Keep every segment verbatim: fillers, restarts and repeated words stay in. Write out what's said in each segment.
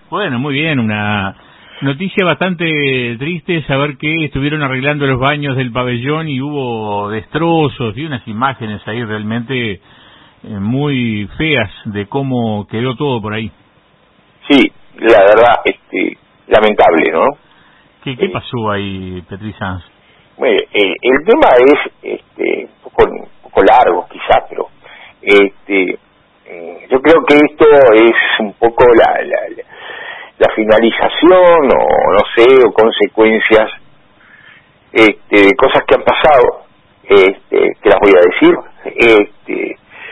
Bueno, muy bien, una noticia bastante triste saber que estuvieron arreglando los baños del pabellón y hubo destrozos y unas imágenes ahí realmente eh, muy feas de cómo quedó todo por ahí. Sí, la verdad, este, lamentable, ¿no? ¿Qué, qué pasó ahí, Petri Sanz? Bueno, el, el tema es este, un, poco, un poco largo quizás, pero este, yo creo que esto es un poco la, la, la finalización o no sé, o consecuencias este, de cosas que han pasado, este, que las voy a decir, este,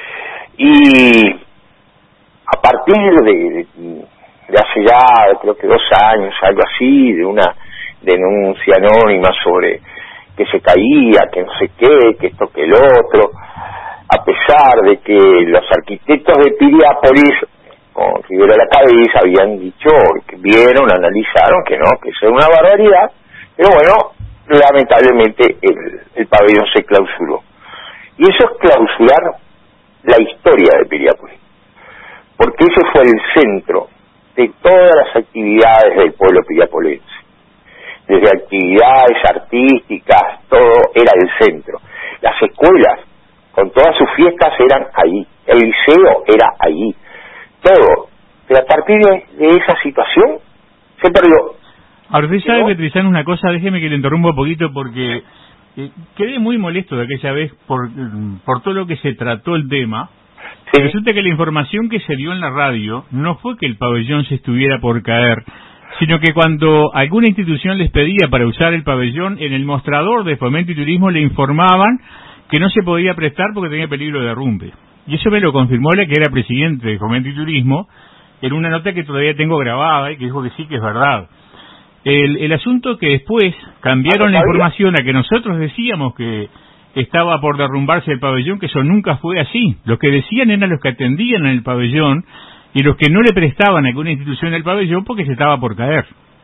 y a partir de, de hace ya creo que dos años, algo así, de una denuncia anónima sobre que se caía, que no sé qué, que esto que el otro, a pesar de que los arquitectos de Piriápolis, con Rivero a la cabeza, habían dicho, que vieron, analizaron, que no, que eso es una barbaridad, pero bueno, lamentablemente el, el pabellón se clausuró. Y eso es clausurar la historia de Piriápolis, porque ese fue el centro de todas las actividades del pueblo piriapolense. Desde actividades artísticas, todo era el centro. Las escuelas, con todas sus fiestas, eran allí. El liceo era allí. Todo. Pero a partir de, de esa situación, se perdió. Ahora, usted sabe, Petri Sanz, una cosa, déjeme que le interrumpa un poquito, porque eh, quedé muy molesto de aquella vez por, por todo lo que se trató el tema. Sí. Resulta que la información que se dio en la radio no fue que el pabellón se estuviera por caer, sino que cuando alguna institución les pedía para usar el pabellón, en el mostrador de Fomento y Turismo le informaban que no se podía prestar porque tenía peligro de derrumbe. Y eso me lo confirmó la que era presidente de Fomento y Turismo, en una nota que todavía tengo grabada y que dijo que sí, que es verdad. El, el asunto que después cambiaron la información a que nosotros decíamos que estaba por derrumbarse el pabellón, que eso nunca fue así. Los que decían eran los que atendían en el pabellón y los que no le prestaban a alguna institución el pabellón porque se estaba por caer.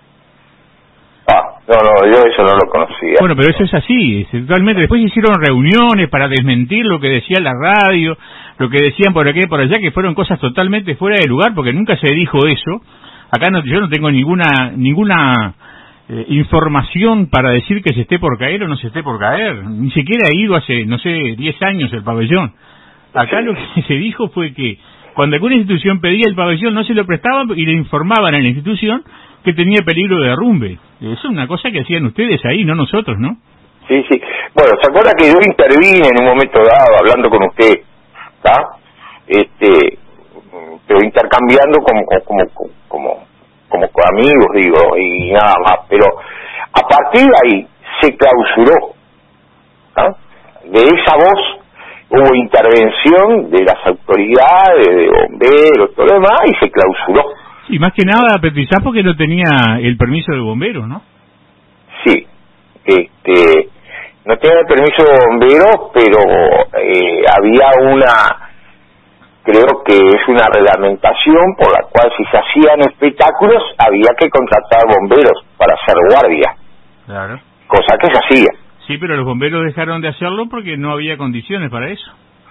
Ah, no, no, yo eso no lo conocía. Bueno, pero eso es así, es totalmente. Después se hicieron reuniones para desmentir lo que decía la radio, lo que decían por aquí y por allá, que fueron cosas totalmente fuera de lugar, porque nunca se dijo eso. Acá no, yo no tengo ninguna ninguna eh, información para decir que se esté por caer o no se esté por caer. Ni siquiera ha ido hace, no sé, diez años el pabellón. Acá lo que se dijo fue que cuando alguna institución pedía el pabellón no se lo prestaban y le informaban a la institución que tenía peligro de derrumbe. Eso es una cosa que hacían ustedes ahí, no nosotros, ¿no? Sí, sí. Bueno, ¿se acuerda que yo intervine en un momento dado hablando con usted? ¿Está? Este, pero intercambiando como como como como con amigos, digo, y nada más. Pero a partir de ahí se clausuró. ¿Está? De esa voz hubo intervención de las autoridades, de bomberos, todo lo demás, y se clausuró. Y más que nada, Petri Sanz, porque no tenía el permiso de bomberos, ¿no? Sí, este, no tenía el permiso de bomberos, pero eh, había una, creo que es una reglamentación por la cual si se hacían espectáculos había que contratar bomberos para hacer guardia. Claro. Cosa que se hacía. Sí, pero los bomberos dejaron de hacerlo porque no había condiciones para eso.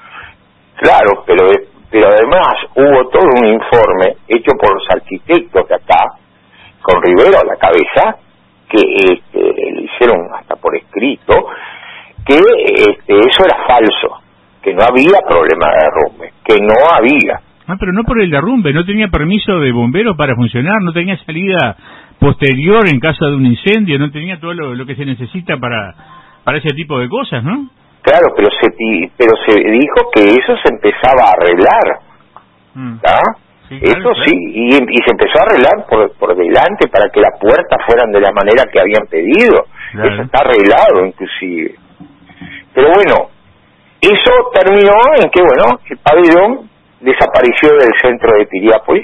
Claro, pero pero además hubo todo un informe hecho por los arquitectos de acá, con Rivero a la cabeza, que este, le hicieron hasta por escrito, que este, eso era falso, que no había problema de derrumbe, que no había. Ah, pero no por el derrumbe, no tenía permiso de bomberos para funcionar, no tenía salida posterior en caso de un incendio, no tenía todo lo, lo que se necesita para para ese tipo de cosas, ¿no? Claro, pero se pero se dijo que eso se empezaba a arreglar, mm. sí, eso claro, sí, claro. Y, y se empezó a arreglar por por delante para que las puertas fueran de la manera que habían pedido, claro. Eso está arreglado inclusive. Pero bueno, eso terminó en que, bueno, el pabellón desapareció del centro de Piriápolis,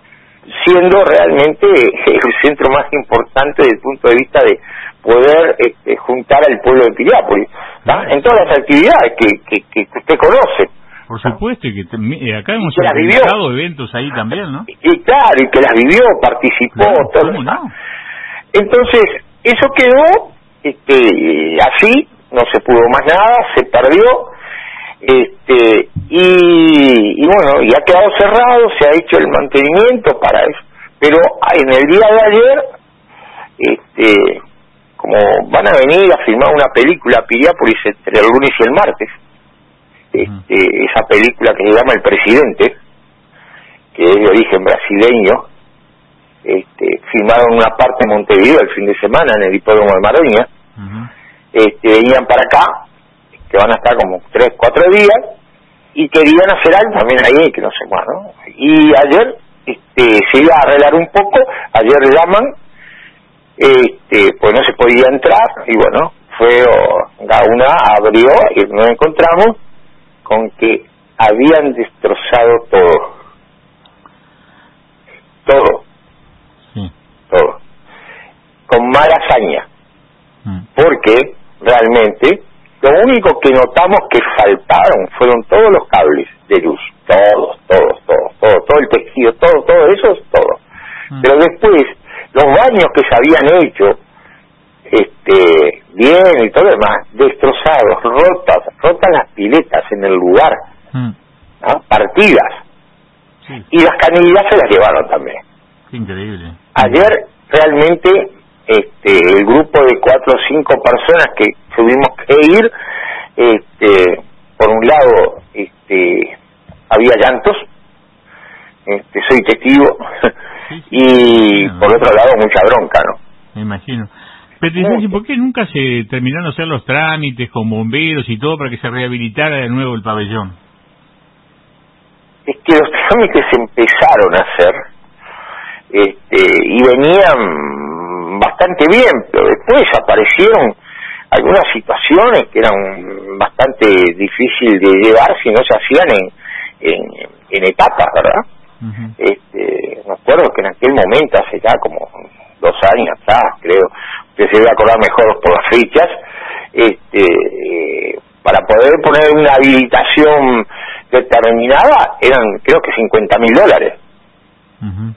siendo realmente el centro más importante desde el punto de vista de poder este, juntar al pueblo de Piriápolis, ¿tá? En todas las actividades que, que, que usted conoce. Por supuesto, y que te, acá hemos organizado eventos ahí también, ¿no? Y, y claro, y que las vivió, participó, claro, todo. ¿Cómo no? Entonces, eso quedó este, así, no se pudo más nada, se perdió, este y, y bueno, y ha quedado cerrado, se ha hecho el mantenimiento para Pero en el día de ayer, este, como van a venir a filmar una película Piriápolis entre el lunes y el martes, este, uh-huh. esa película que se llama El Presidente, que es de origen brasileño, este, filmaron una parte en Montevideo el fin de semana en el hipódromo de Maroña, uh-huh. este, venían para acá, que van a estar como tres, cuatro días, y querían hacer algo también ahí, que no sé más, ¿no? Y ayer este, se iba a arreglar un poco, ayer llaman, este, pues no se podía entrar, y bueno, fue, Gauna abrió, y nos encontramos con que habían destrozado todo. Todo. Sí. Todo. Con mala hazaña. Mm. Porque, realmente, lo único que notamos que faltaron fueron todos los cables de luz, todos, todos, todos, todo, todo el tejido, todo, todo eso, todo. Mm. Pero después, los baños que se habían hecho, este, bien y todo lo demás, destrozados, rotas, rotas las piletas en el lugar, mm. ¿no? Partidas. Sí. Y las canillas se las llevaron también. Increíble. Ayer, realmente, este, el grupo de cuatro o cinco personas que tuvimos que ir, este, por un lado, este, había llantos, este, soy testigo, sí, sí, y sí, por otro lado mucha bronca, ¿no? Me imagino. Pero ¿y por qué nunca se terminaron de hacer los trámites con bomberos y todo para que se rehabilitara de nuevo el pabellón? Es que los trámites se empezaron a hacer, este, y venían bastante bien, pero después aparecieron algunas situaciones que eran bastante difíciles de llevar si no se hacían en, en, en etapas, ¿verdad? Uh-huh. Este, me acuerdo que en aquel momento, hace ya como dos años atrás, creo, que se debe acordar mejor por las fechas, este, eh, para poder poner una habilitación determinada, eran creo que cincuenta mil dólares. Uh-huh.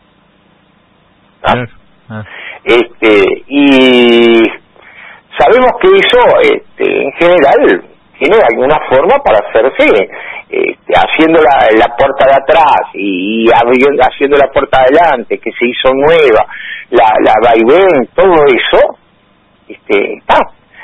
¿Ah? Claro, claro. Este, y sabemos que eso, este, en general, tiene alguna forma para hacerse, este, haciendo la, la puerta de atrás y, y abriendo, haciendo la puerta de adelante, que se hizo nueva, la, la vaivén, todo eso, este, está,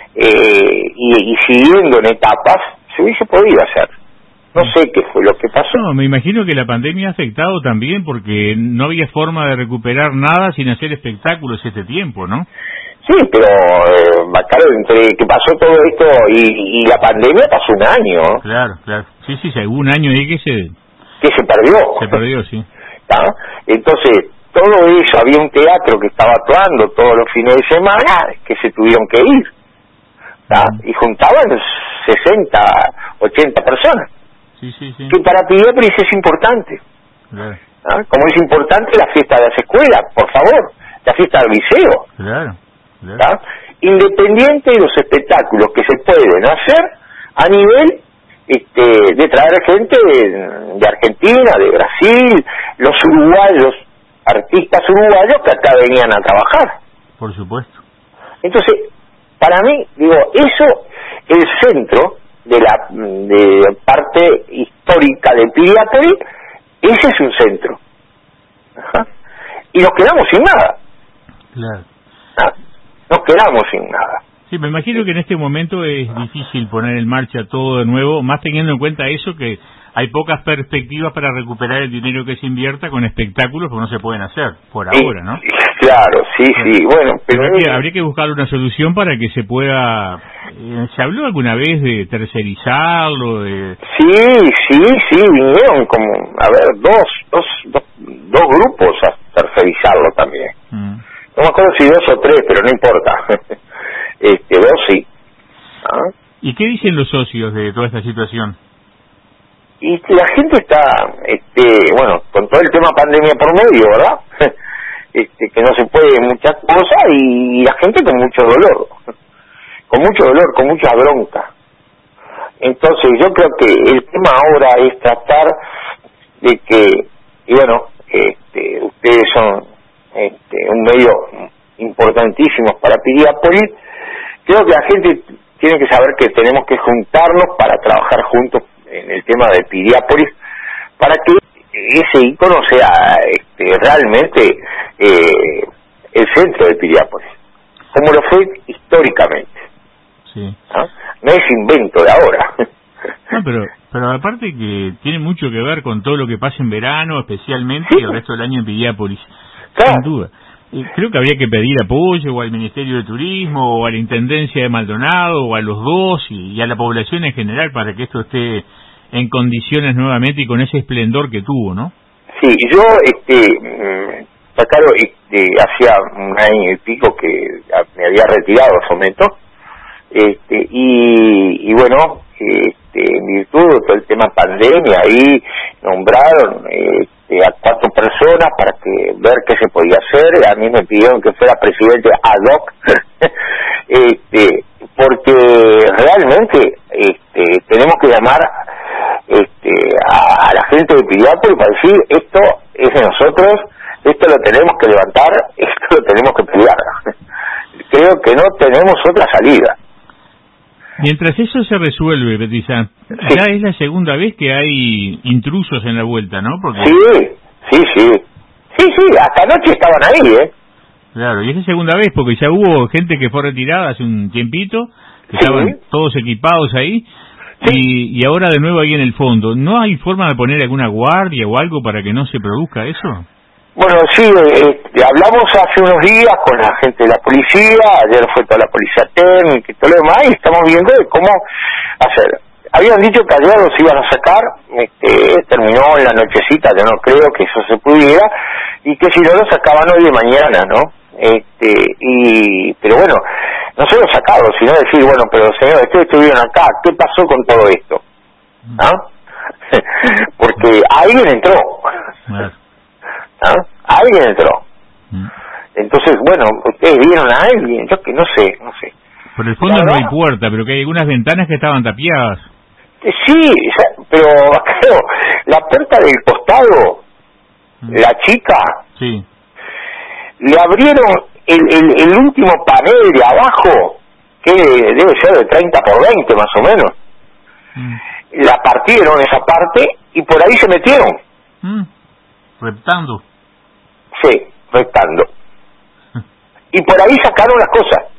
eh, y, y siguiendo en etapas, se hubiese podido hacer. No sé qué fue lo que pasó. No, me imagino que la pandemia ha afectado también porque no había forma de recuperar nada sin hacer espectáculos este tiempo, ¿no? Sí, pero, eh, claro, entre que pasó todo esto y, y la pandemia pasó un año. Claro, claro. Sí, sí, sí, hubo un año ahí que se... Que se perdió. Se perdió, sí. ¿Ah? Entonces, todo eso, había un teatro que estaba actuando todos los fines de semana, que se tuvieron que ir. ¿Ah? Y juntaban sesenta, ochenta personas. Sí, sí, sí. Que para Piriápolis es importante. Claro. ¿Ah? Como es importante la fiesta de las escuelas, por favor, la fiesta del liceo. Claro. Claro. ¿Ah? Independiente de los espectáculos que se pueden hacer a nivel este, de traer gente de, de Argentina, de Brasil, los uruguayos, artistas uruguayos que acá venían a trabajar. Por supuesto. Entonces, para mí, digo, eso, el centro de la de parte histórica de Piriápolis, ese es un centro. Ajá. Y nos quedamos sin nada. Claro. ¿Ah? Nos quedamos sin nada. Sí, me imagino que en este momento es difícil poner en marcha todo de nuevo, más teniendo en cuenta eso, que hay pocas perspectivas para recuperar el dinero que se invierta con espectáculos, porque no se pueden hacer por sí, ahora, ¿no? Claro, sí, claro. sí, bueno, pero... Habría que, habría que buscar una solución para que se pueda... Eh, ¿Se habló alguna vez de tercerizarlo? De... Sí, sí, sí, vinieron como, a ver, dos, dos, dos, dos grupos a tercerizarlo también. Mm. No me acuerdo si dos o tres, pero no importa. este, dos sí. ¿Ah? ¿Y qué dicen los socios de toda esta situación? Y la gente está, este, bueno, con todo el tema pandemia por medio, ¿verdad? este, que no se puede muchas cosas y la gente con mucho dolor, con mucho dolor, con mucha bronca. Entonces yo creo que el tema ahora es tratar de que, y bueno, este, ustedes son este, un medio importantísimo para Piriápolis, creo que la gente tiene que saber que tenemos que juntarnos para trabajar juntos en el tema de Piriápolis, para que ese ícono sea este, realmente eh, el centro de Piriápolis, como lo fue históricamente. Sí. ¿No? No es invento de ahora. No, pero pero aparte que tiene mucho que ver con todo lo que pasa en verano, especialmente, Sí. y el resto del año en Piriápolis, Claro. sin duda. Y creo que habría que pedir apoyo o al Ministerio de Turismo o a la Intendencia de Maldonado o a los dos y, y a la población en general para que esto esté en condiciones nuevamente y con ese esplendor que tuvo, ¿no? Sí, yo, este, mm, claro, este, hacía un año y pico que me había retirado a Fomento, este, y, y bueno, este, en virtud de todo el tema pandemia, ahí nombraron este, a cuatro personas para que ver qué se podía hacer. A mí me pidieron que fuera presidente ad hoc, este, porque realmente este, tenemos que llamar este, a, a la gente de Piriápolis para decir, esto es de nosotros, esto lo tenemos que levantar, esto lo tenemos que pelear. Creo que no tenemos otra salida. Mientras eso se resuelve, Petizán, Sí. ya es la segunda vez que hay intrusos en la vuelta, ¿no? Porque, Sí, sí, sí. Sí, sí, hasta anoche estaban ahí, ¿eh? claro, y es la segunda vez porque ya hubo gente que fue retirada hace un tiempito, que Sí. estaban todos equipados ahí, Sí. y, y ahora de nuevo ahí en el fondo. ¿No hay forma de poner alguna guardia o algo para que no se produzca eso? Bueno, sí, eh, hablamos hace unos días con la gente de la policía, ayer fue toda la policía técnica y todo lo demás, y estamos viendo de cómo hacer. Habían dicho que ayer los iban a sacar, este, terminó en la nochecita, yo no creo que eso se pudiera, y que si no lo sacaban hoy de mañana, ¿no? Este, y, pero bueno, no solo sacado, sino decir, bueno, pero señor, ustedes estuvieron acá, ¿qué pasó con todo esto? ¿Ah? Porque alguien entró. Claro. ¿Ah? Alguien entró. Mm. Entonces, bueno, ustedes vieron a alguien, yo que no sé, no sé. Por el fondo La no hay verdad, puerta, pero que hay algunas ventanas que estaban tapiadas. eh, sí, ya- pero claro, la puerta del costado, Mm. la chica, Sí. le abrieron el, el, el último panel de abajo, que debe ser de treinta por veinte más o menos. Mm. La partieron esa parte y por ahí se metieron, Mm. Reptando. sí, rectando. Y por ahí sacaron las cosas.